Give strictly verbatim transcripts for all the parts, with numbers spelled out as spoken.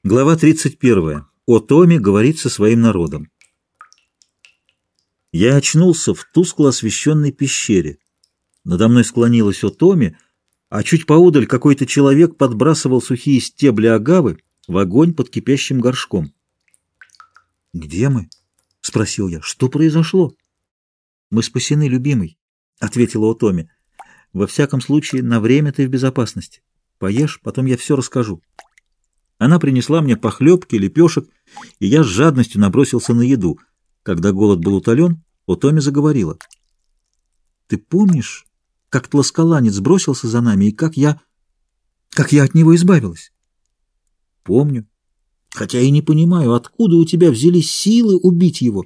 Глава тридцать первая. Отоми говорит со своим народом. Я очнулся в тускло освещенной пещере. Надо мной склонилась Отоми, а чуть поодаль какой-то человек подбрасывал сухие стебли агавы в огонь под кипящим горшком. «Где мы?» — спросил я. «Что произошло?» «Мы спасены, любимый», — ответила Отоми. «Во всяком случае, на время ты в безопасности. Поешь, потом я все расскажу». Она принесла мне похлебки, лепешек, и я с жадностью набросился на еду. Когда голод был утолен, Отоми заговорила. «Ты помнишь, как тласкаланец бросился за нами, и как я... как я от него избавилась?» «Помню. Хотя и не понимаю, откуда у тебя взялись силы убить его.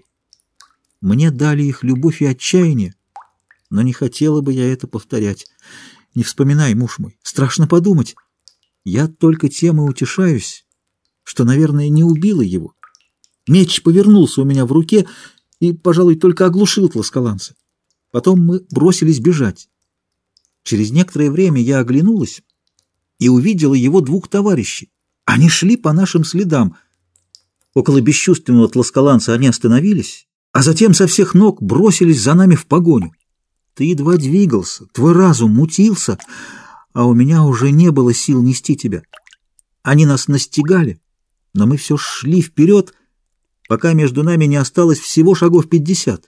Мне дали их любовь и отчаяние, но не хотела бы я это повторять. Не вспоминай, муж мой, страшно подумать. Я только тем и утешаюсь, что, наверное, не убила его. Меч повернулся у меня в руке и, пожалуй, только оглушил тласкаланца. Потом мы бросились бежать. Через некоторое время я оглянулась и увидела его двух товарищей. Они шли по нашим следам. Около бесчувственного тласкаланца они остановились, а затем со всех ног бросились за нами в погоню. Ты едва двигался, твой разум мутился, а у меня уже не было сил нести тебя. Они нас настигали, но мы все шли вперед, пока между нами не осталось всего шагов пятьдесят.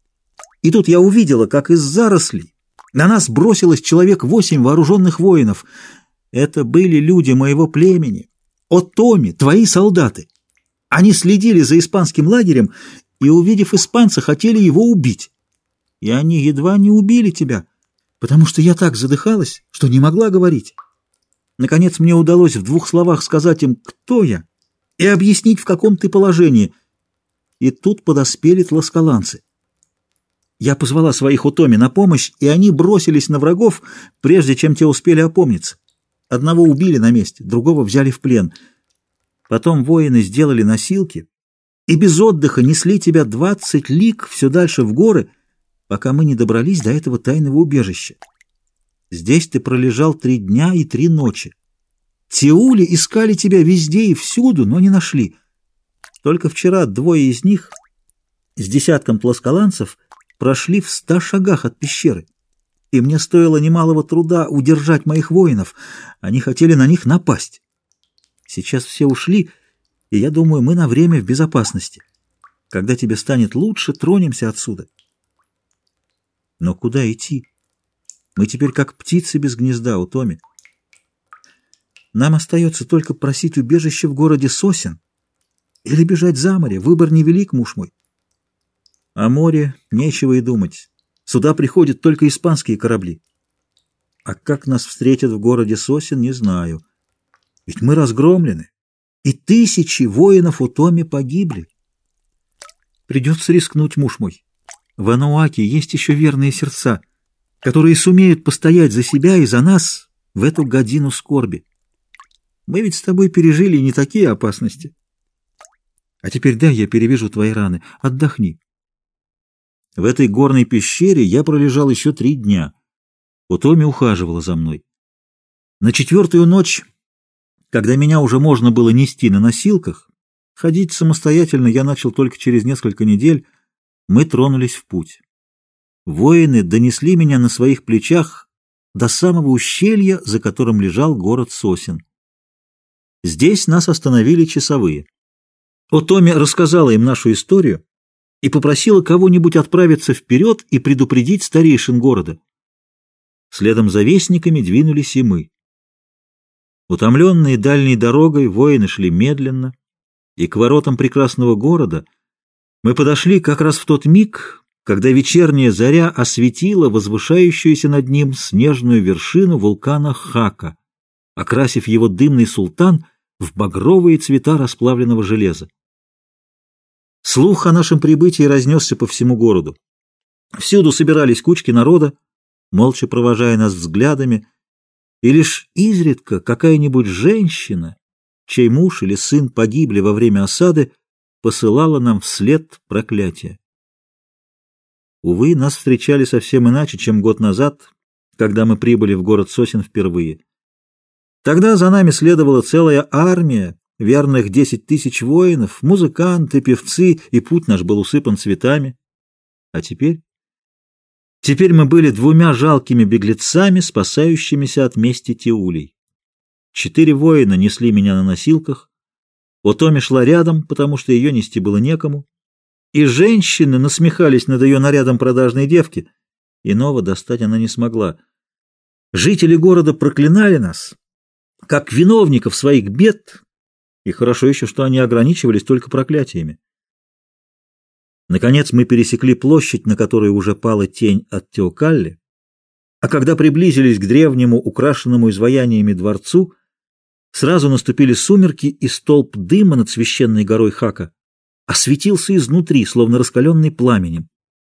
И тут я увидела, как из зарослей на нас бросилось человек восемь вооруженных воинов. Это были люди моего племени, Отоми, твои солдаты. Они следили за испанским лагерем и, увидев испанца, хотели его убить. И они едва не убили тебя, потому что я так задыхалась, что не могла говорить. Наконец мне удалось в двух словах сказать им, кто я, и объяснить, в каком ты положении. И тут подоспели тласкаланцы. Я позвала своих Отоми на помощь, и они бросились на врагов, прежде чем те успели опомниться. Одного убили на месте, другого взяли в плен. Потом воины сделали носилки и без отдыха несли тебя двадцать лиг все дальше в горы, пока мы не добрались до этого тайного убежища. Здесь ты пролежал три дня и три ночи. Тиули искали тебя везде и всюду, но не нашли. Только вчера двое из них с десятком тласкаланцев прошли в ста шагах от пещеры, и мне стоило немалого труда удержать моих воинов. Они хотели на них напасть. Сейчас все ушли, и я думаю, мы на время в безопасности. Когда тебе станет лучше, тронемся отсюда. Но куда идти? Мы теперь как птицы без гнезда, Отоми. Нам остается только просить убежище в городе Сосен или бежать за море. Выбор невелик, муж мой. О море нечего и думать. Сюда приходят только испанские корабли. А как нас встретят в городе Сосен, не знаю. Ведь мы разгромлены, и тысячи воинов Отоми погибли. Придется рискнуть, муж мой. В Ануаке есть еще верные сердца, которые сумеют постоять за себя и за нас в эту годину скорби. Мы ведь с тобой пережили не такие опасности. А теперь дай я перевяжу твои раны. Отдохни. В этой горной пещере я пролежал еще три дня. Отоми ухаживала за мной. На четвертую ночь, когда меня уже можно было нести на носилках, ходить самостоятельно я начал только через несколько недель, мы тронулись в путь. Воины донесли меня на своих плечах до самого ущелья, за которым лежал город Сосен. Здесь нас остановили часовые. Отоми рассказала им нашу историю и попросила кого-нибудь отправиться вперед и предупредить старейшин города. Следом за вестниками двинулись и мы. Утомленные дальней дорогой, воины шли медленно, и к воротам прекрасного города мы подошли как раз в тот миг, когда вечерняя заря осветила возвышающуюся над ним снежную вершину вулкана Хака, окрасив его дымный султан в багровые цвета расплавленного железа. Слух о нашем прибытии разнесся по всему городу. Всюду собирались кучки народа, молча провожая нас взглядами, и лишь изредка какая-нибудь женщина, чей муж или сын погибли во время осады, посылала нам вслед проклятие. Увы, нас встречали совсем иначе, чем год назад, когда мы прибыли в город Сосен впервые. Тогда за нами следовала целая армия верных десять тысяч воинов, музыканты, певцы, и путь наш был усыпан цветами. А теперь? Теперь мы были двумя жалкими беглецами, спасающимися от мести Тиулей. Четыре воина несли меня на носилках, Отоми шла рядом, потому что ее нести было некому, и женщины насмехались над ее нарядом продажной девки. Иного достать она не смогла. Жители города проклинали нас, как виновников своих бед, и хорошо еще, что они ограничивались только проклятиями. Наконец мы пересекли площадь, на которой уже пала тень от Теокалли, а когда приблизились к древнему, украшенному изваяниями дворцу, сразу наступили сумерки, и столб дыма над священной горой Хака осветился изнутри, словно раскаленный пламенем.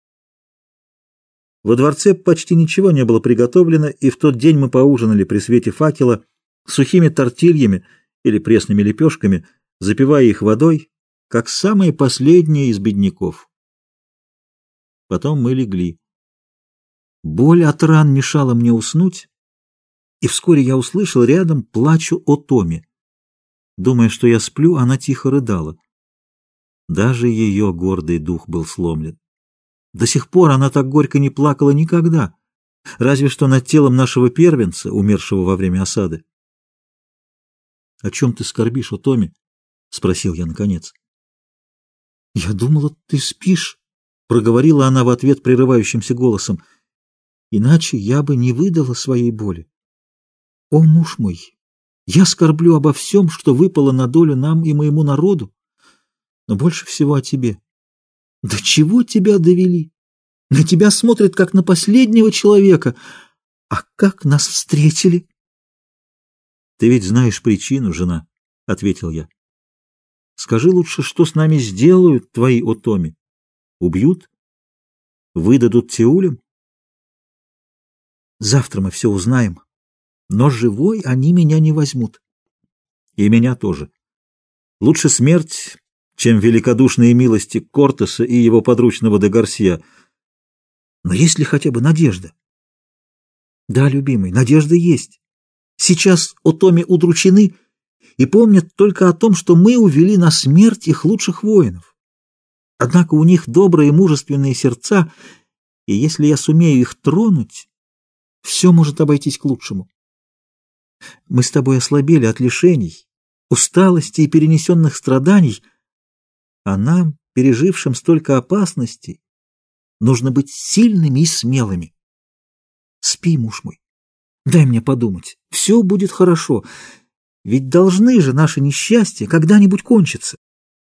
Во дворце почти ничего не было приготовлено, и в тот день мы поужинали при свете факела сухими тортильями или пресными лепешками, запивая их водой, как самые последние из бедняков. Потом мы легли. Боль от ран мешала мне уснуть, и вскоре я услышал рядом плачу Отоми. Думая, что я сплю, она тихо рыдала. Даже ее гордый дух был сломлен. До сих пор она так горько не плакала никогда, разве что над телом нашего первенца, умершего во время осады. — О чем ты скорбишь, Отоми? — спросил я наконец. — Я думала, ты спишь, — проговорила она в ответ прерывающимся голосом. — Иначе я бы не выдала своей боли. О, муж мой, я скорблю обо всем, что выпало на долю нам и моему народу, но больше всего о тебе. До чего тебя довели? На тебя смотрят, как на последнего человека. А как нас встретили? — Ты ведь знаешь причину, жена, — ответил я. — Скажи лучше, что с нами сделают твои Отоми? Убьют? Выдадут Тиулям? Завтра мы все узнаем, но живой они меня не возьмут. И меня тоже. Лучше смерть, чем великодушные милости Кортеса и его подручного де Гарсия. Но есть ли хотя бы надежда? Да, любимый, надежда есть. Сейчас Отоми удручены и помнят только о том, что мы увели на смерть их лучших воинов. Однако у них добрые и мужественные сердца, и если я сумею их тронуть, все может обойтись к лучшему. Мы с тобой ослабели от лишений, усталости и перенесенных страданий, а нам, пережившим столько опасностей, нужно быть сильными и смелыми. Спи, муж мой, дай мне подумать, все будет хорошо, ведь должны же наши несчастья когда-нибудь кончиться.